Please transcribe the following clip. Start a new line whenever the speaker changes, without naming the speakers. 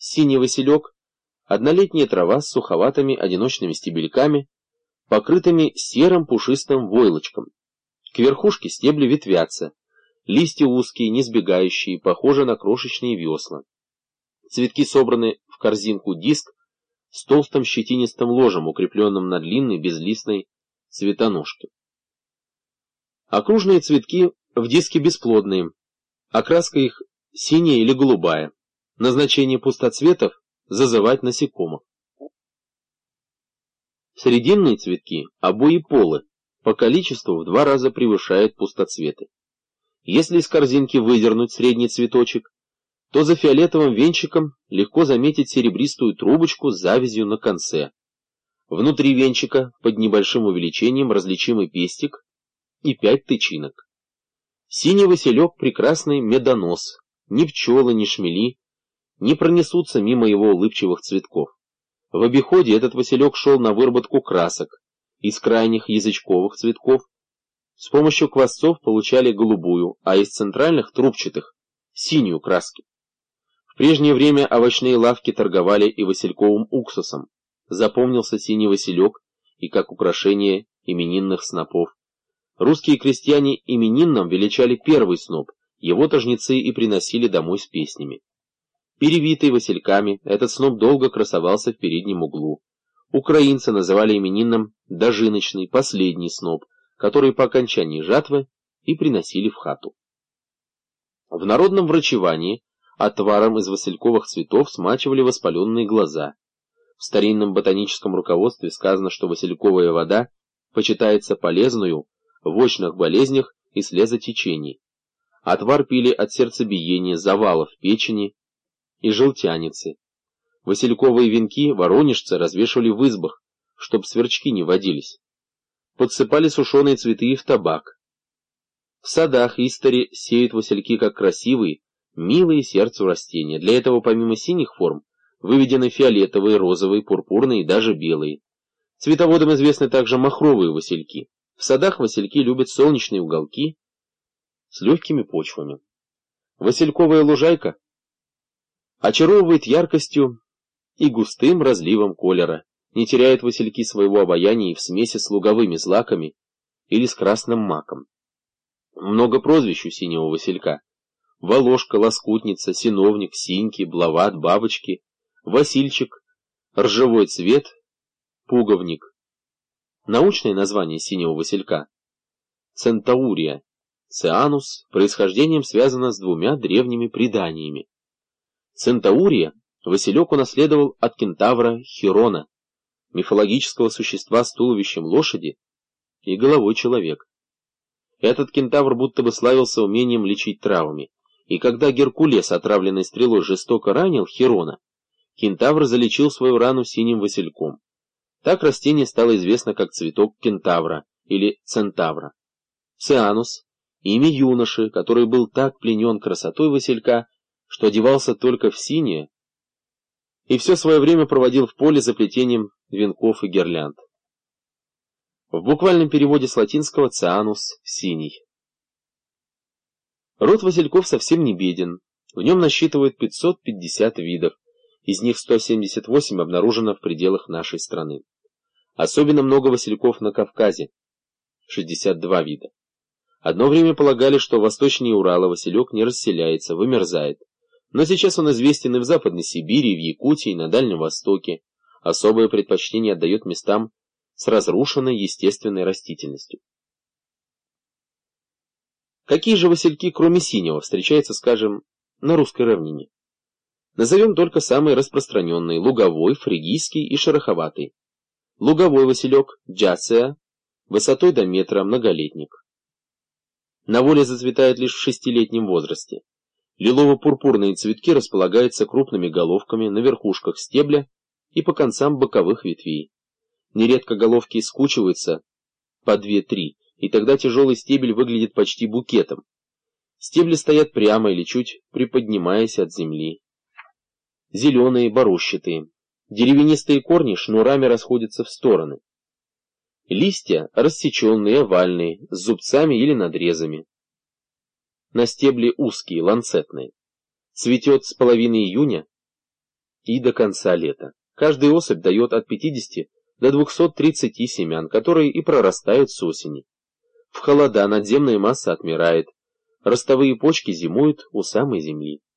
Синий василек – однолетняя трава с суховатыми одиночными стебельками, покрытыми серым пушистым войлочком. К верхушке стебли ветвятся, листья узкие, не сбегающие, похожи на крошечные весла. Цветки собраны в корзинку-диск с толстым щетинистым ложем, укрепленным на длинной безлистной цветоножке. Окружные цветки в диске бесплодные, окраска их синяя или голубая. Назначение пустоцветов – зазывать насекомых. Срединные цветки обоеполы, по количеству в 2 раза превышают пустоцветы. Если из корзинки выдернуть средний цветочек, то за фиолетовым венчиком легко заметить серебристую трубочку с завязью на конце. Внутри венчика под небольшим увеличением различимый пестик и 5 тычинок. Синий василек – прекрасный медонос, ни пчелы, ни шмели не пронесутся мимо его улыбчивых цветков. В обиходе этот василек шел на выработку красок. Из крайних язычковых цветков с помощью квасцов получали голубую, а из центральных трубчатых – синюю краски. В прежнее время овощные лавки торговали и васильковым уксусом. Запомнился синий василек и как украшение именинных снопов. Русские крестьяне именинным величали первый сноп, его-то жнецы и приносили домой с песнями. Перевитый васильками, этот сноп долго красовался в переднем углу. Украинцы называли именинным дожиночный, последний сноп, который по окончании жатвы и приносили в хату. В народном врачевании отваром из васильковых цветов смачивали воспаленные глаза. В старинном ботаническом руководстве сказано, что васильковая вода почитается полезную в очных болезнях и слезотечении. Отвар пили от сердцебиения, завалов печени и желтяницы. Васильковые венки воронежцы развешивали в избах, чтоб сверчки не водились. Подсыпали сушеные цветы и в табак. В садах истори сеют васильки как красивые, милые сердцу растения. Для этого помимо синих форм выведены фиолетовые, розовые, пурпурные и даже белые. Цветоводам известны также махровые васильки. В садах васильки любят солнечные уголки с легкими почвами. Васильковая лужайка очаровывает яркостью и густым разливом колера, не теряют васильки своего обаяния и в смеси с луговыми злаками или с красным маком. Много прозвищ у синего василька: волошка, лоскутница, синовник, синьки, блават, бабочки, васильчик, ржевой цвет, пуговник. Научное название синего василька – центаурия. Цианус происхождением связано с 2 древними преданиями. Центаурия василек унаследовал от кентавра Хирона, мифологического существа с туловищем лошади и головой человека. Этот кентавр будто бы славился умением лечить травами, и когда Геркулес, отравленный стрелой, жестоко ранил Хирона, кентавр залечил свою рану синим васильком. Так растение стало известно как цветок кентавра или центавра. Цианус – имя юноши, который был так пленен красотой василька, что одевался только в синее и все свое время проводил в поле за плетением венков и гирлянд. В буквальном переводе с латинского «цианус» – «синий». Род васильков совсем не беден, в нем насчитывают 550 видов, из них 178 обнаружено в пределах нашей страны. Особенно много васильков на Кавказе – 62 вида. Одно время полагали, что восточнее Урала василек не расселяется, вымерзает. Но сейчас он известен и в Западной Сибири, и в Якутии, и на Дальнем Востоке. Особое предпочтение отдает местам с разрушенной естественной растительностью. Какие же васильки, кроме синего, встречаются, скажем, на русской равнине? Назовем только самые распространенные – луговой, фригийский и шероховатый. Луговой василек – джацеа, высотой до метра, многолетник. На воле зацветает лишь в 6-летнем возрасте. Лилово-пурпурные цветки располагаются крупными головками на верхушках стебля и по концам боковых ветвей. Нередко головки скучиваются по 2-3, и тогда тяжелый стебель выглядит почти букетом. Стебли стоят прямо или чуть приподнимаясь от земли. Зеленые, борощатые. Деревянистые корни шнурами расходятся в стороны. Листья рассеченные, овальные, с зубцами или надрезами. На стебле узкие, ланцетные. Цветет с половины июня и до конца лета. Каждая особь дает от 50 до 230 семян, которые и прорастают с осени. В холода надземная масса отмирает, ростовые почки зимуют у самой земли.